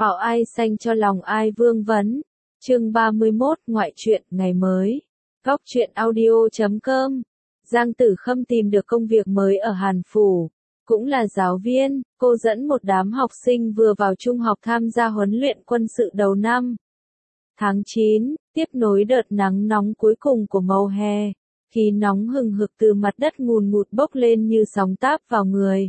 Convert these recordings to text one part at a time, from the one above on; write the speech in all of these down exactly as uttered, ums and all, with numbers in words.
Bảo ai xanh cho lòng ai vương vấn. Chương ba mươi mốt Ngoại truyện ngày mới. Góc truyện audio chấm com. Giang Tử Khâm tìm được công việc mới ở Hàn Phủ. Cũng là giáo viên, cô dẫn một đám học sinh vừa vào trung học tham gia huấn luyện quân sự đầu năm. Tháng chín, tiếp nối đợt nắng nóng cuối cùng của mùa hè. Khí nóng hừng hực từ mặt đất ngùn ngụt bốc lên như sóng táp vào người.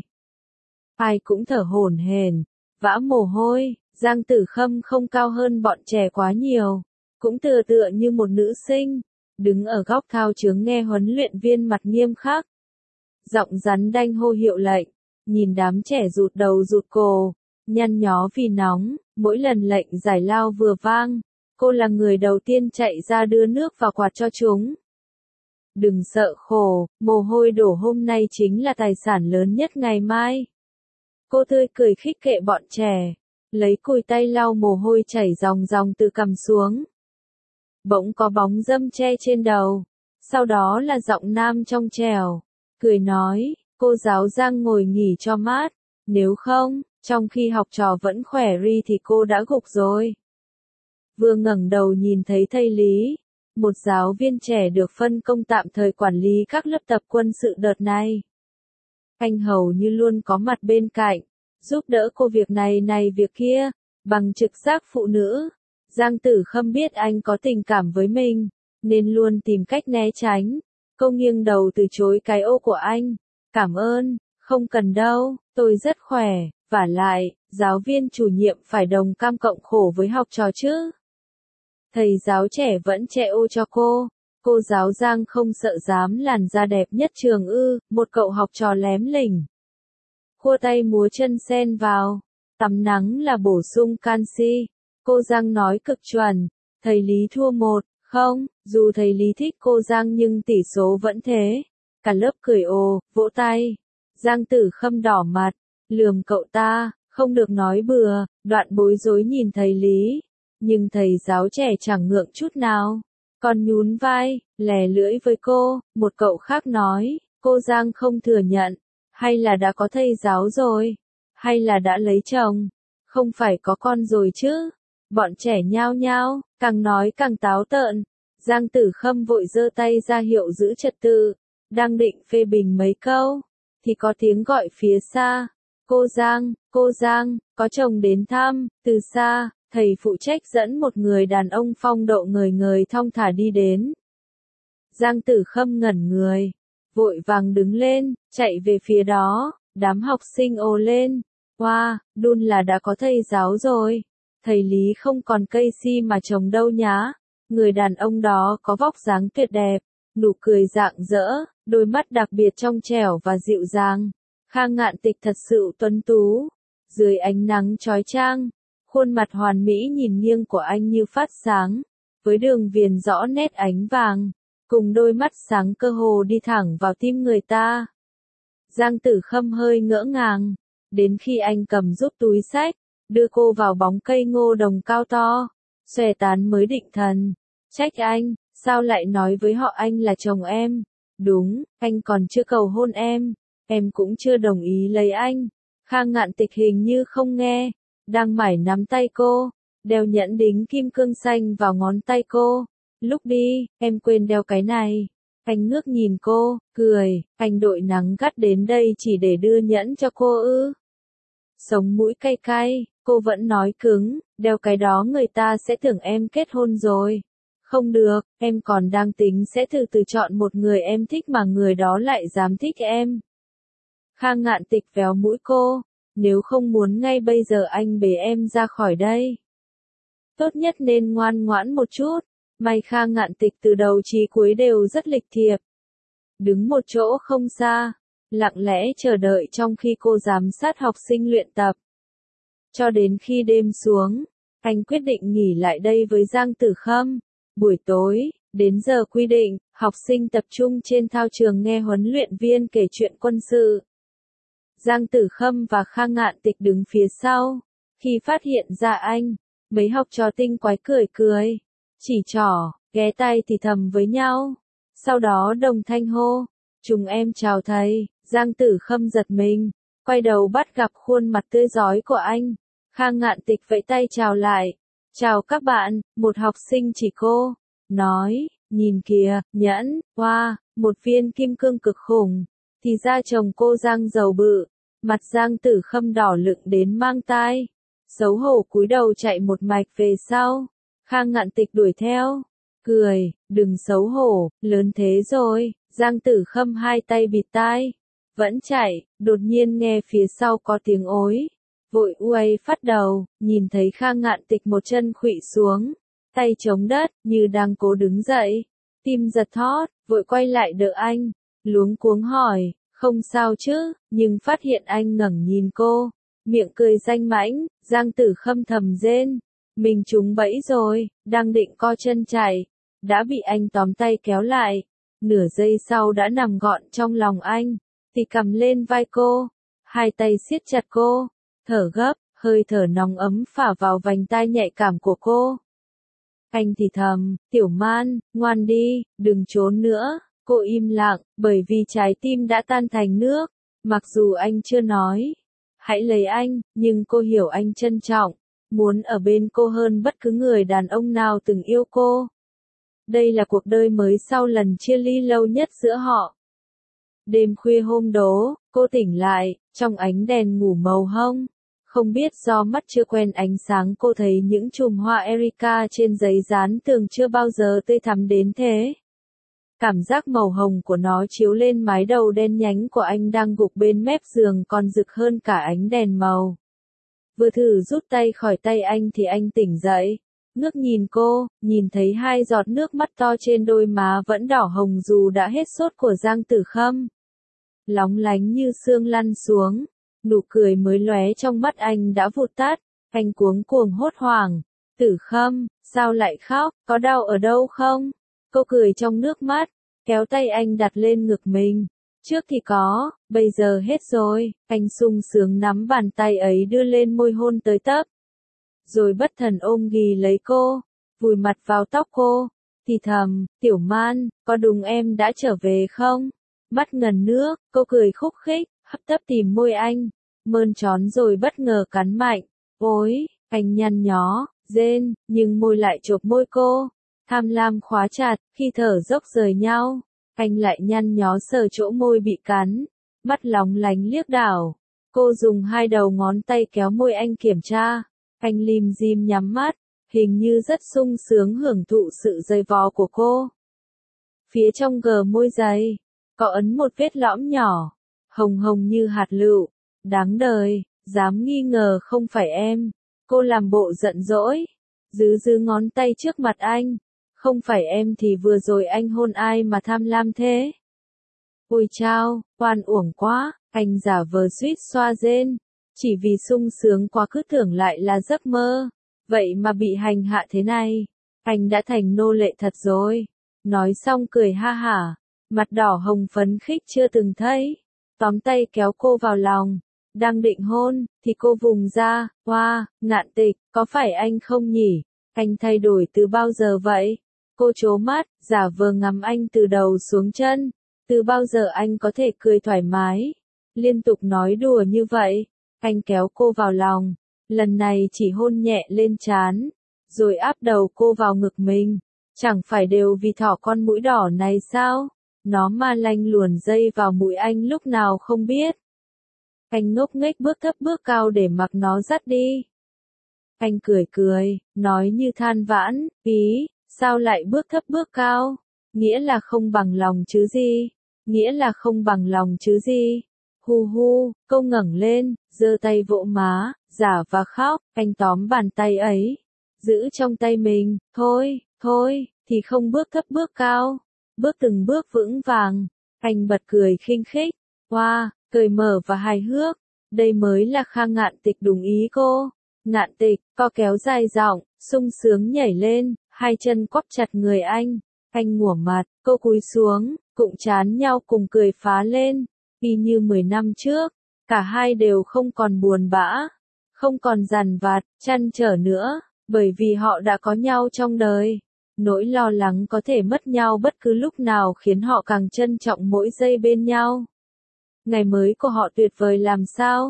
Ai cũng thở hổn hển, vã mồ hôi. Giang Tử Khâm không cao hơn bọn trẻ quá nhiều, cũng tựa tựa như một nữ sinh, đứng ở góc thao chướng nghe huấn luyện viên mặt nghiêm khắc. Giọng rắn đanh hô hiệu lệnh, nhìn đám trẻ rụt đầu rụt cổ, nhăn nhó vì nóng, mỗi lần lệnh giải lao vừa vang, cô là người đầu tiên chạy ra đưa nước và quạt cho chúng. Đừng sợ khổ, mồ hôi đổ hôm nay chính là tài sản lớn nhất ngày mai. Cô tươi cười khích kệ bọn trẻ. Lấy cùi tay lau mồ hôi chảy ròng ròng từ cằm xuống. Bỗng có bóng râm che trên đầu. Sau đó là giọng nam trong trẻo. Cười nói, cô giáo Giang ngồi nghỉ cho mát. Nếu không, trong khi học trò vẫn khỏe ri thì cô đã gục rồi. Vừa ngẩng đầu nhìn thấy thầy Lý. Một giáo viên trẻ được phân công tạm thời quản lý các lớp tập quân sự đợt này. Anh hầu như luôn có mặt bên cạnh. Giúp đỡ cô việc này này việc kia, bằng trực giác phụ nữ. Giang Tử Khâm biết anh có tình cảm với mình, nên luôn tìm cách né tránh. Cô nghiêng đầu từ chối cái ô của anh. Cảm ơn, không cần đâu, tôi rất khỏe, vả lại, giáo viên chủ nhiệm phải đồng cam cộng khổ với học trò chứ. Thầy giáo trẻ vẫn che ô cho cô. Cô giáo Giang không sợ dám làn da đẹp nhất trường ư, một cậu học trò lém lỉnh. Khua tay múa chân xen vào. Tắm nắng là bổ sung canxi. Cô Giang nói cực chuẩn. Thầy Lý thua một, không, dù thầy Lý thích cô Giang nhưng tỷ số vẫn thế. Cả lớp cười ồ, vỗ tay. Giang Tử Khâm đỏ mặt, lườm cậu ta, không được nói bừa, đoạn bối rối nhìn thầy Lý. Nhưng thầy giáo trẻ chẳng ngượng chút nào. Còn nhún vai, lè lưỡi với cô, một cậu khác nói, cô Giang không thừa nhận. Hay là đã có thầy giáo rồi? Hay là đã lấy chồng? Không phải có con rồi chứ? Bọn trẻ nhao nhao, càng nói càng táo tợn. Giang Tử Khâm vội giơ tay ra hiệu giữ trật tự, đang định phê bình mấy câu, thì có tiếng gọi phía xa. Cô Giang, cô Giang, có chồng đến thăm. Từ xa, thầy phụ trách dẫn một người đàn ông phong độ ngời ngời thong thả đi đến. Giang Tử Khâm ngẩn người. Vội vàng đứng lên, chạy về phía đó, đám học sinh ồ lên. Wow, đun là đã có thầy giáo rồi. Thầy Lý không còn cây si mà chồng đâu nhá. Người đàn ông đó có vóc dáng tuyệt đẹp, nụ cười rạng rỡ, đôi mắt đặc biệt trong trẻo và dịu dàng. Khang Ngạn Tịch thật sự tuấn tú. Dưới ánh nắng chói chang, khuôn mặt hoàn mỹ nhìn nghiêng của anh như phát sáng, với đường viền rõ nét ánh vàng. Cùng đôi mắt sáng cơ hồ đi thẳng vào tim người ta. Giang Tử Khâm hơi ngỡ ngàng, đến khi anh cầm giúp túi xách, đưa cô vào bóng cây ngô đồng cao to, xòe tán mới định thần. Trách anh, sao lại nói với họ anh là chồng em? Đúng, anh còn chưa cầu hôn em, em cũng chưa đồng ý lấy anh. Khang Ngạn Tịch hình như không nghe, đang mải nắm tay cô, đeo nhẫn đính kim cương xanh vào ngón tay cô. Lúc đi, em quên đeo cái này. Anh ngước nhìn cô, cười, anh đội nắng gắt đến đây chỉ để đưa nhẫn cho cô ư. Sống mũi cay cay, cô vẫn nói cứng, đeo cái đó người ta sẽ tưởng em kết hôn rồi. Không được, em còn đang tính sẽ từ từ chọn một người em thích mà người đó lại dám thích em. Khang Ngạn Tịch véo mũi cô, nếu không muốn ngay bây giờ anh bế em ra khỏi đây. Tốt nhất nên ngoan ngoãn một chút. May Khang Ngạn Tịch từ đầu chí cuối đều rất lịch thiệp. Đứng một chỗ không xa, lặng lẽ chờ đợi trong khi cô giám sát học sinh luyện tập. Cho đến khi đêm xuống, anh quyết định nghỉ lại đây với Giang Tử Khâm. Buổi tối, đến giờ quy định, học sinh tập trung trên thao trường nghe huấn luyện viên kể chuyện quân sự. Giang Tử Khâm và Khang Ngạn Tịch đứng phía sau. Khi phát hiện ra anh, mấy học trò tinh quái cười cười. Chỉ trỏ, ghé tay thì thầm với nhau. Sau đó đồng thanh hô, chúng em chào thầy. Giang Tử Khâm giật mình, quay đầu bắt gặp khuôn mặt tươi rói của anh. Khang Ngạn Tịch vẫy tay chào lại. Chào các bạn, một học sinh chỉ cô. Nói, nhìn kìa, nhẫn, hoa, wow, một viên kim cương cực khủng. Thì ra chồng cô Giang giàu bự. Mặt Giang Tử Khâm đỏ lựng đến mang tai. Xấu hổ cúi đầu chạy một mạch về sau. Khang Ngạn Tịch đuổi theo. Cười, đừng xấu hổ, lớn thế rồi. Giang Tử Khâm hai tay bịt tai. Vẫn chạy, đột nhiên nghe phía sau có tiếng ối. Vội uây phát đầu, nhìn thấy Khang Ngạn Tịch một chân khuỵu xuống. Tay chống đất, như đang cố đứng dậy. Tim giật thót, vội quay lại đỡ anh. Luống cuống hỏi, không sao chứ, nhưng phát hiện anh ngẩng nhìn cô. Miệng cười danh mãnh, Giang Tử Khâm thầm rên. Mình trúng bẫy rồi, đang định co chân chạy. Đã bị anh tóm tay kéo lại. Nửa giây sau đã nằm gọn trong lòng anh. Thì cầm lên vai cô. Hai tay siết chặt cô. Thở gấp, hơi thở nóng ấm phả vào vành tai nhạy cảm của cô. Anh thì thầm, Tiểu Man, ngoan đi, đừng trốn nữa. Cô im lặng, bởi vì trái tim đã tan thành nước. Mặc dù anh chưa nói, hãy lấy anh, nhưng cô hiểu anh trân trọng. Muốn ở bên cô hơn bất cứ người đàn ông nào từng yêu cô. Đây là cuộc đời mới sau lần chia ly lâu nhất giữa họ. Đêm khuya hôm đó, cô tỉnh lại, trong ánh đèn ngủ màu hông. Không biết do mắt chưa quen ánh sáng cô thấy những chùm hoa Erica trên giấy dán tường chưa bao giờ tươi thắm đến thế. Cảm giác màu hồng của nó chiếu lên mái đầu đen nhánh của anh đang gục bên mép giường còn rực hơn cả ánh đèn màu. Vừa thử rút tay khỏi tay anh thì anh tỉnh dậy. Ngước nhìn cô, nhìn thấy hai giọt nước mắt to trên đôi má vẫn đỏ hồng dù đã hết sốt của Giang Tử Khâm. Lóng lánh như sương lăn xuống, nụ cười mới lóe trong mắt anh đã vụt tắt, anh cuống cuồng hốt hoảng. Tử Khâm, sao lại khóc, có đau ở đâu không? Cô cười trong nước mắt, kéo tay anh đặt lên ngực mình. Trước thì có, bây giờ hết rồi. Anh sung sướng nắm bàn tay ấy đưa lên môi hôn tới tấp. Rồi bất thần ôm ghì lấy cô, vùi mặt vào tóc cô. Thì thầm, Tiểu Man, có đúng em đã trở về không? Mắt ngần nước, cô cười khúc khích, hấp tấp tìm môi anh. Mơn trón rồi bất ngờ cắn mạnh. Ôi, anh nhăn nhó, rên, nhưng môi lại chộp môi cô. Tham lam khóa chặt, khi thở dốc rời nhau. Anh lại nhăn nhó sờ chỗ môi bị cắn. Mắt lóng lánh liếc đảo. Cô dùng hai đầu ngón tay kéo môi anh kiểm tra. Anh lim dim nhắm mắt, hình như rất sung sướng hưởng thụ sự dày vò của cô. Phía trong gờ môi dày, có ấn một vết lõm nhỏ, hồng hồng như hạt lựu. Đáng đời, dám nghi ngờ không phải em. Cô làm bộ giận dỗi, giữ giữ ngón tay trước mặt anh. Không phải em thì vừa rồi anh hôn ai mà tham lam thế? Ôi chao, oan uổng quá, anh giả vờ suýt xoa rên. Chỉ vì sung sướng quá cứ tưởng lại là giấc mơ. Vậy mà bị hành hạ thế này. Anh đã thành nô lệ thật rồi. Nói xong cười ha hả. Mặt đỏ hồng phấn khích chưa từng thấy. Tóm tay kéo cô vào lòng. Đang định hôn, thì cô vùng ra. Hoa, wow, Ngạn Tịch, có phải anh không nhỉ? Anh thay đổi từ bao giờ vậy? Cô trố mắt, giả vờ ngắm anh từ đầu xuống chân. Từ bao giờ anh có thể cười thoải mái? Liên tục nói đùa như vậy. Anh kéo cô vào lòng, lần này chỉ hôn nhẹ lên trán, rồi áp đầu cô vào ngực mình. Chẳng phải đều vì thỏ con mũi đỏ này sao? Nó ma lanh luồn dây vào mũi anh lúc nào không biết. Anh ngốc nghếch bước thấp bước cao để mặc nó dắt đi. Anh cười cười, nói như than vãn, ý, sao lại bước thấp bước cao? Nghĩa là không bằng lòng chứ gì? Nghĩa là không bằng lòng chứ gì? Hu hu, cô ngẩng lên, giơ tay vỗ má, giả và khóc, anh tóm bàn tay ấy, giữ trong tay mình, thôi, thôi, thì không bước thấp bước cao, bước từng bước vững vàng. Anh bật cười khinh khích, hoa, wow, cười mở và hài hước, đây mới là Khang Ngạn Tịch đúng ý cô. Ngạn Tịch, co kéo dài giọng, sung sướng nhảy lên, hai chân quắp chặt người anh, anh ngửa mặt, cô cúi xuống, cụng chán nhau cùng cười phá lên. Y như mười năm trước, cả hai đều không còn buồn bã, không còn dằn vặt, trăn trở nữa, bởi vì họ đã có nhau trong đời. Nỗi lo lắng có thể mất nhau bất cứ lúc nào khiến họ càng trân trọng mỗi giây bên nhau. Ngày mới của họ tuyệt vời làm sao?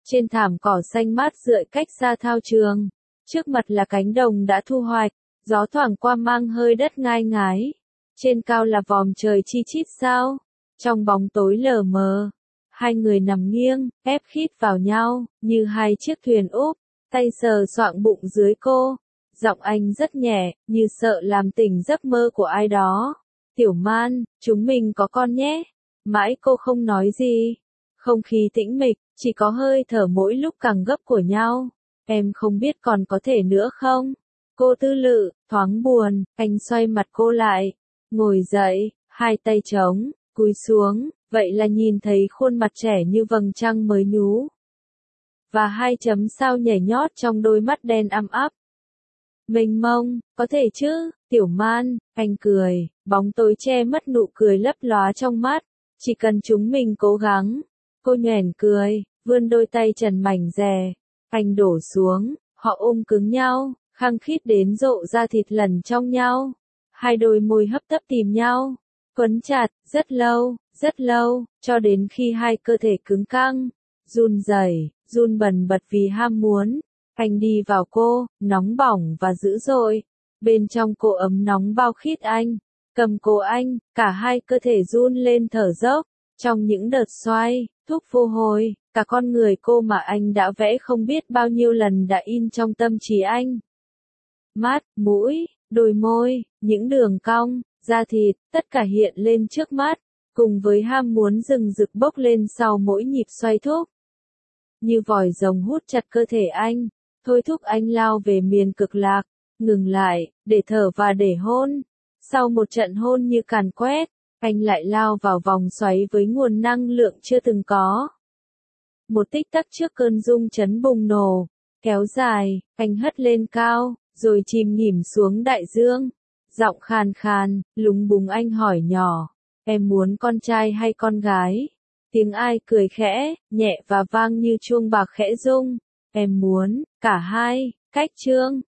Trên thảm cỏ xanh mát rượi cách xa thao trường, trước mặt là cánh đồng đã thu hoạch, gió thoảng qua mang hơi đất ngai ngái. Trên cao là vòm trời chi chít sao, trong bóng tối lờ mờ, hai người nằm nghiêng, ép khít vào nhau, như hai chiếc thuyền úp, tay sờ soạng bụng dưới cô. Giọng anh rất nhẹ, như sợ làm tỉnh giấc mơ của ai đó. Tiểu Man, chúng mình có con nhé. Mãi cô không nói gì. Không khí tĩnh mịch, chỉ có hơi thở mỗi lúc càng gấp của nhau. Em không biết còn có thể nữa không? Cô tư lự, thoáng buồn, anh xoay mặt cô lại. Ngồi dậy, hai tay trống, cúi xuống, vậy là nhìn thấy khuôn mặt trẻ như vầng trăng mới nhú. Và hai chấm sao nhảy nhót trong đôi mắt đen ăm áp. Mênh mông, có thể chứ, Tiểu Man, anh cười, bóng tối che mất nụ cười lấp lóa trong mắt, chỉ cần chúng mình cố gắng. Cô nhoẻn cười, vươn đôi tay trần mảnh dè, anh đổ xuống, họ ôm cứng nhau, khăng khít đến rộ ra thịt lần trong nhau. Hai đôi môi hấp tấp tìm nhau, quấn chặt, rất lâu, rất lâu, cho đến khi hai cơ thể cứng căng, run rẩy, run bần bật vì ham muốn. Anh đi vào cô, nóng bỏng và dữ dội. Bên trong cô ấm nóng bao khít anh. Cầm cổ anh, cả hai cơ thể run lên thở dốc. Trong những đợt xoay, thúc vô hồi, cả con người cô mà anh đã vẽ không biết bao nhiêu lần đã in trong tâm trí anh. Mắt, mũi, đôi môi, những đường cong, da thịt, tất cả hiện lên trước mắt, cùng với ham muốn rừng rực bốc lên sau mỗi nhịp xoay thúc. Như vòi rồng hút chặt cơ thể anh, thôi thúc anh lao về miền cực lạc, ngừng lại, để thở và để hôn. Sau một trận hôn như càn quét, anh lại lao vào vòng xoáy với nguồn năng lượng chưa từng có. Một tích tắc trước cơn rung chấn bùng nổ, kéo dài, anh hất lên cao, rồi chìm nghỉm xuống đại dương. Giọng khàn khàn, lúng búng anh hỏi nhỏ, em muốn con trai hay con gái? Tiếng ai cười khẽ, nhẹ và vang như chuông bạc khẽ rung. Em muốn, cả hai, cách chương.